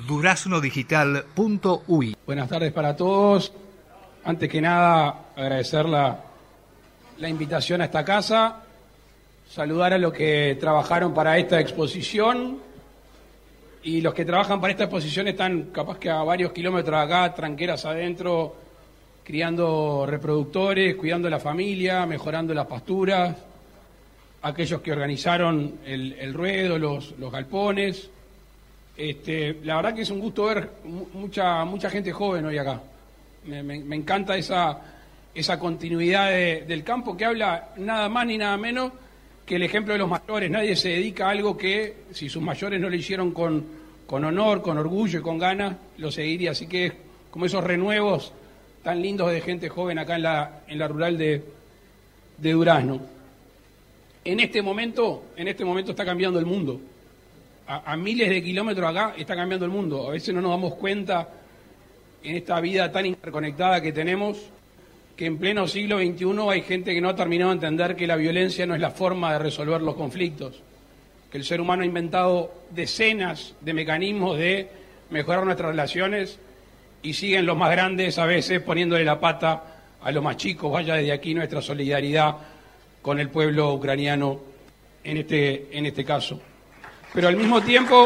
duraznodigital.uy. Buenas tardes para todos. Antes que nada, agradecer la invitación a esta casa, saludar a los que trabajaron para esta exposición, y los que trabajan para esta exposición están capaz que a varios kilómetros de acá, tranqueras adentro, criando reproductores, cuidando la familia, mejorando las pasturas, aquellos que organizaron el ruedo, los galpones. La verdad que es un gusto ver mucha gente joven hoy acá. Me encanta esa continuidad del campo que habla nada más ni nada menos que el ejemplo de los mayores. Nadie se dedica a algo que, si sus mayores no lo hicieron con honor, con orgullo y con ganas, lo seguiría. Así que es como esos renuevos tan lindos de gente joven acá en la rural de Durazno. En este momento está cambiando el mundo. A miles de kilómetros acá está cambiando el mundo. A veces no nos damos cuenta en esta vida tan interconectada que tenemos, que en pleno siglo XXI hay gente que no ha terminado de entender que la violencia no es la forma de resolver los conflictos, que el ser humano ha inventado decenas de mecanismos de mejorar nuestras relaciones y siguen los más grandes a veces poniéndole la pata a los más chicos. Vaya desde aquí nuestra solidaridad con el pueblo ucraniano en este caso. Pero al mismo tiempo,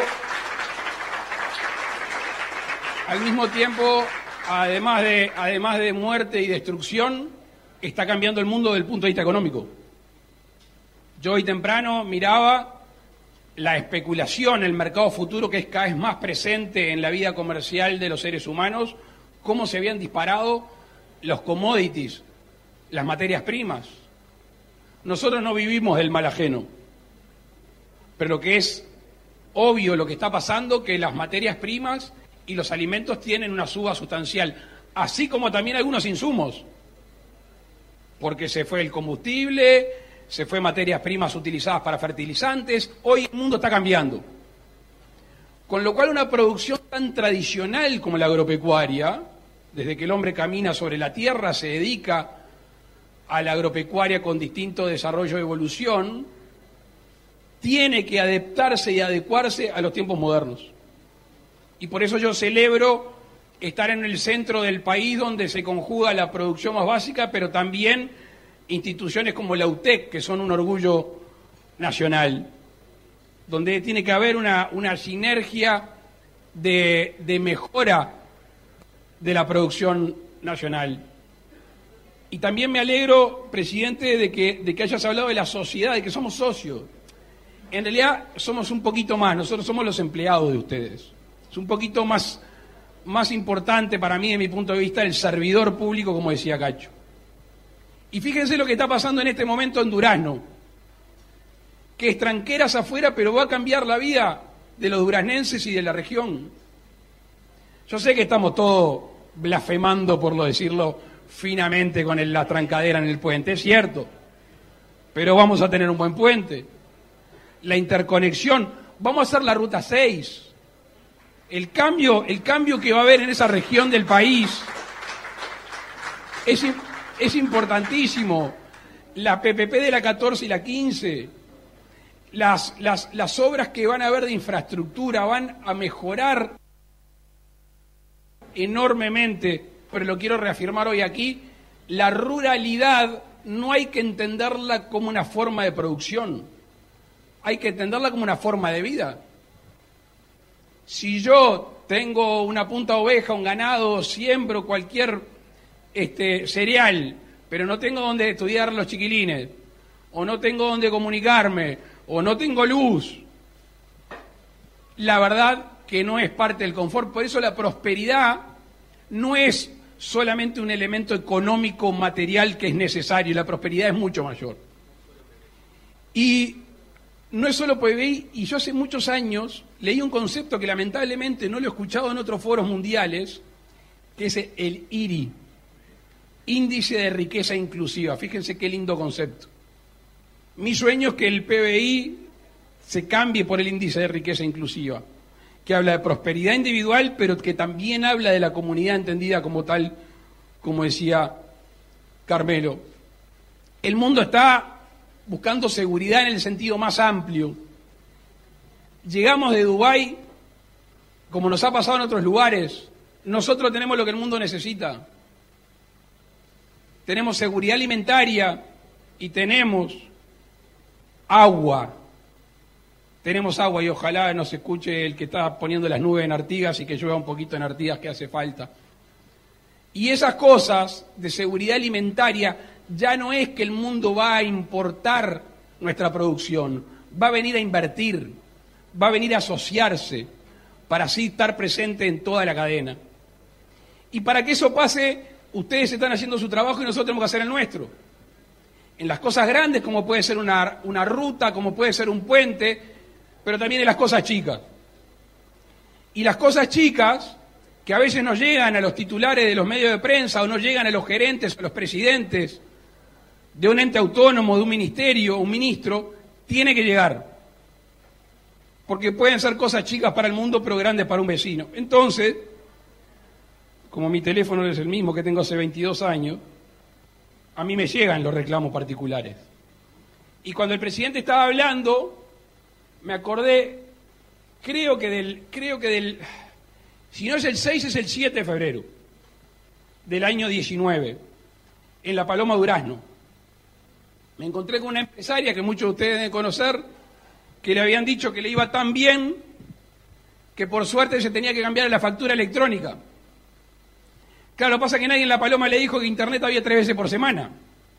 además de muerte y destrucción, está cambiando el mundo desde el punto de vista económico. Yo hoy temprano miraba la especulación, el mercado futuro, que es cada vez más presente en la vida comercial de los seres humanos, cómo se habían disparado los commodities, las materias primas. Nosotros no vivimos del mal ajeno, pero lo que es obvio, lo que está pasando, que las materias primas y los alimentos tienen una suba sustancial, así como también algunos insumos, porque se fue el combustible, se fue materias primas utilizadas para fertilizantes. Hoy el mundo está cambiando, con lo cual una producción tan tradicional como la agropecuaria, desde que el hombre camina sobre la tierra, se dedica a la agropecuaria con distinto desarrollo y evolución, tiene que adaptarse y adecuarse a los tiempos modernos. Y por eso yo celebro estar en el centro del país, donde se conjuga la producción más básica, pero también instituciones como la UTEC, que son un orgullo nacional, donde tiene que haber una sinergia de mejora de la producción nacional. Y también me alegro, presidente, de que hayas hablado de la sociedad, de que somos socios. En realidad somos un poquito más, nosotros somos los empleados de ustedes. Es un poquito más importante para mí, de mi punto de vista, el servidor público, como decía Cacho. Y fíjense lo que está pasando en este momento en Durazno, que es tranqueras afuera, pero va a cambiar la vida de los duraznenses y de la región. Yo sé que estamos todos blasfemando, por decirlo finamente, con la trancadera en el puente, es cierto, pero vamos a tener un buen puente. La interconexión, vamos a hacer la Ruta 6. El cambio que va a haber en esa región del país es importantísimo. La PPP de la 14 y la 15, las obras que van a haber de infraestructura van a mejorar enormemente, pero lo quiero reafirmar hoy aquí, la ruralidad no hay que entenderla como una forma de producción, hay que entenderla como una forma de vida. Si yo tengo una punta de oveja, un ganado, siembro cualquier cereal, pero no tengo donde estudiar los chiquilines, o no tengo donde comunicarme, o no tengo luz, la verdad que no es parte del confort. Por eso la prosperidad no es solamente un elemento económico material que es necesario, la prosperidad es mucho mayor. Y no es solo PBI, y yo hace muchos años leí un concepto que lamentablemente no lo he escuchado en otros foros mundiales, que es el IRI, Índice de Riqueza Inclusiva. Fíjense qué lindo concepto. Mi sueño es que el PBI se cambie por el Índice de Riqueza Inclusiva, que habla de prosperidad individual, pero que también habla de la comunidad entendida como tal, como decía Carmelo. El mundo está buscando seguridad en el sentido más amplio. Llegamos de Dubái como nos ha pasado en otros lugares, nosotros tenemos lo que el mundo necesita. Tenemos seguridad alimentaria y tenemos agua. Tenemos agua y ojalá nos escuche el que está poniendo las nubes en Artigas y que llueva un poquito en Artigas, que hace falta. Y esas cosas de seguridad alimentaria ya no es que el mundo va a importar nuestra producción, va a venir a invertir, va a venir a asociarse para así estar presente en toda la cadena. Y para que eso pase, ustedes están haciendo su trabajo y nosotros tenemos que hacer el nuestro. En las cosas grandes, como puede ser una ruta, como puede ser un puente, pero también en las cosas chicas. Y las cosas chicas, que a veces no llegan a los titulares de los medios de prensa o no llegan a los gerentes o los presidentes de un ente autónomo, de un ministerio, un ministro, tiene que llegar. Porque pueden ser cosas chicas para el mundo, pero grandes para un vecino. Entonces, como mi teléfono es el mismo que tengo hace 22 años, a mí me llegan los reclamos particulares. Y cuando el presidente estaba hablando, me acordé, creo que del, si no es el 6, es el 7 de febrero del año 19, en La Paloma Durazno. Me encontré con una empresaria que muchos de ustedes deben conocer, que le habían dicho que le iba tan bien que por suerte se tenía que cambiar la factura electrónica. Claro, lo que pasa es que nadie en La Paloma le dijo que internet había 3 veces por semana.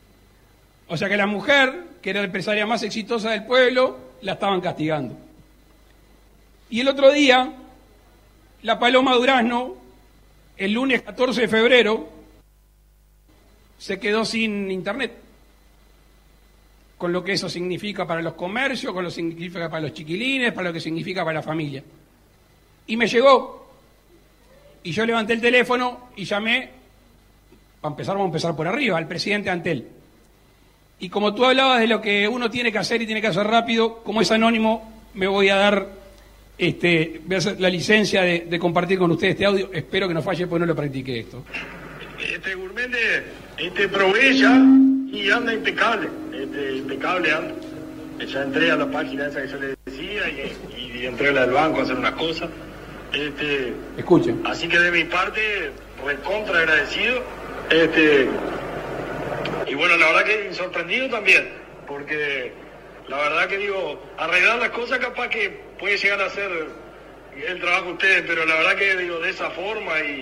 O sea que la mujer, que era la empresaria más exitosa del pueblo, la estaban castigando. Y el otro día, La Paloma Durazno, el lunes 14 de febrero, se quedó sin internet. Con lo que eso significa para los comercios, con lo que significa para los chiquilines, para lo que significa para la familia. Y me llegó. Y yo levanté el teléfono y llamé, vamos a empezar por arriba, al presidente Antel. Y como tú hablabas de lo que uno tiene que hacer y tiene que hacer rápido, como es anónimo, me voy a dar voy a hacer la licencia de compartir con ustedes este audio. Espero que no falle, porque no lo practiqué esto. Gurmendi provee ya y anda impecable, impecable anda. Ya entré a la página esa que yo le decía y entré a la del banco a hacer unas cosas. Escuchen. Así que de mi parte, recontra agradecido. Y bueno, la verdad que sorprendido también, porque la verdad que digo, arreglar las cosas capaz que puede llegar a ser el trabajo de ustedes, pero la verdad que digo, de esa forma y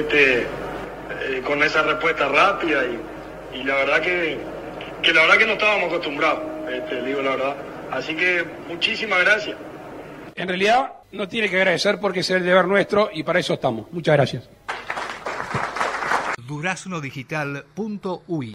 con esa respuesta rápida y la verdad que la verdad que no estábamos acostumbrados, digo la verdad. Así que muchísimas gracias. En realidad no tiene que agradecer porque es el deber nuestro y para eso estamos. Muchas gracias. duraznodigital.uy